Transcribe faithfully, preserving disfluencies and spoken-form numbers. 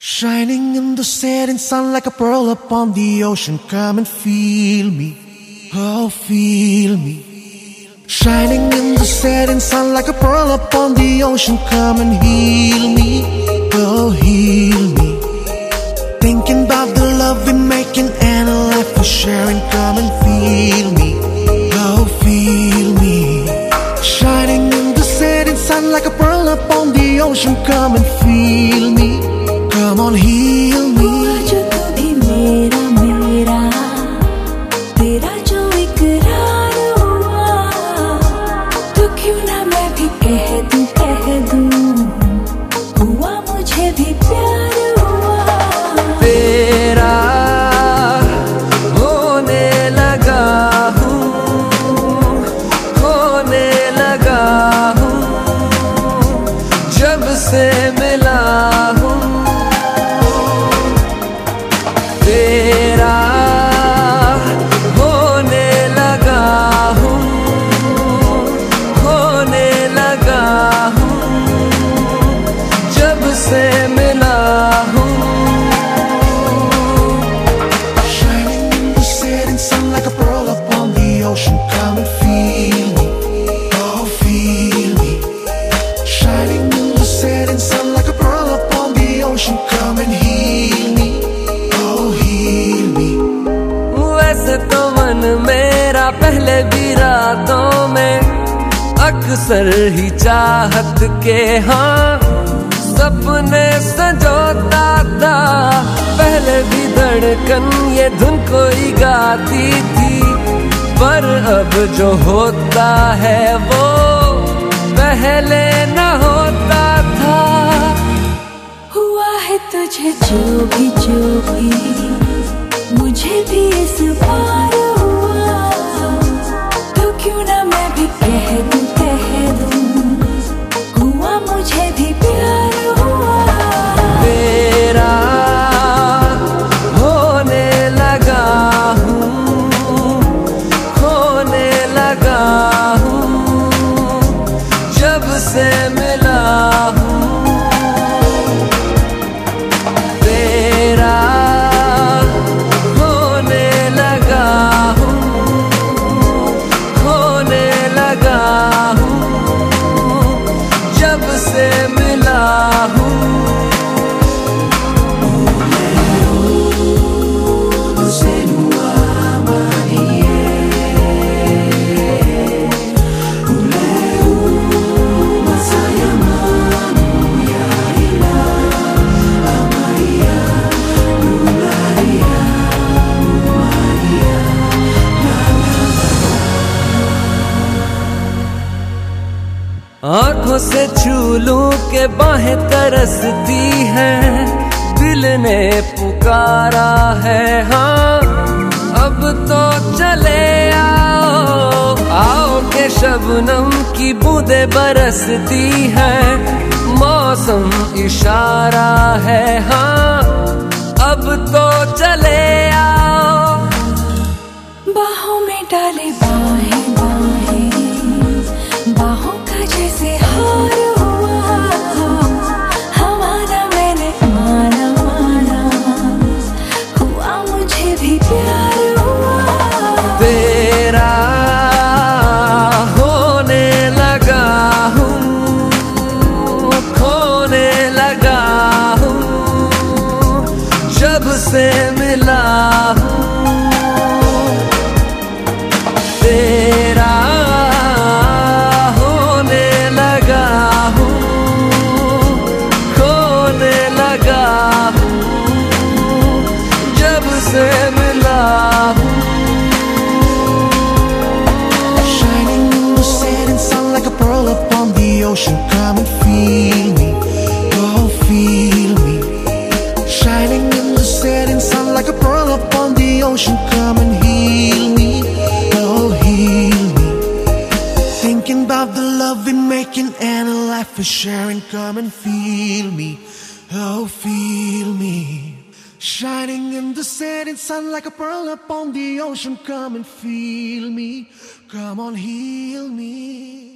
Shining in the setting sun like a pearl upon the ocean. Come and feel me, oh feel me. Shining in the setting sun like a pearl upon the ocean. Come and heal me, oh heal me. Thinking about the love we're making and a life we're sharing. Come and feel me, oh feel me. Shining in the setting sun like a pearl upon the ocean. Come and feel me, come on heal me. हुआ जो तू भी मेरा मेरा, तेरा जो इकरार हुआ, तो क्यों ना मैं भी कह दूं कह दूं, हुआ मुझे भी प्यार हुआ। तेरा होने लगा हूँ, होने लगा हूँ, जब से मिला हूँ। तेरा होने लगा हूँ, होने लगा हूँ, जब से मिला हूँ। Shining in the setting sun like a pearl upon the ocean. Come and feel me, oh feel me. Shining in the setting sun like a pearl upon the ocean. Come and heal me, oh heal me. वैसे तो मन मेरा पहले भी रातों में अक्सर ही चाहत के हाँ सपने संजोता था। पहले भी धड़कन ये धुन कोई गाती थी, पर अब जो होता है वो पहले न होता था। हुआ है तुझे जो भी जो भी, मुझे भी इस बार हुआ, तो क्यों ना मैं भी कह दूं कह दूं, हुआ मुझे भी प्यार हुआ। तेरा होने लगा हूँ, होने लगा हूँ, जब से मिला हूँ। तेरा होने लगा हूँ, होने लगा हूँ, जब से मिला हूँ। आंखों से छू लूं के बाहें तरसती हैं, दिल ने पुकारा है हाँ अब तो चले आओ। आओ के शबनम की बूंदें बरसती हैं, मौसम इशारा है हाँ अब तो चले आओ। बाहों में डाले बाहें बाहें, बाहों का जैसे हार हुआ, हमारा मैंने माना माना, हुआ मुझे भी प्यार हुआ। तेरा होने लगा हूँ, खोने लगा हूँ, जब से मिला हूँ। तेरा होने लगा हूँ, खोने लगा हूँ, जब से मिला हूँ। Shining in the setting sun like a pearl upon the ocean. Come and feel me, oh feel me. Shining in the setting sun like a pearl upon the ocean. Come and heal me, oh heal me. Thinking about the love we're making and a life we're sharing. Come and feel me, oh feel me. Shining in the setting sun like a pearl upon the ocean. Come and feel me, come on heal me.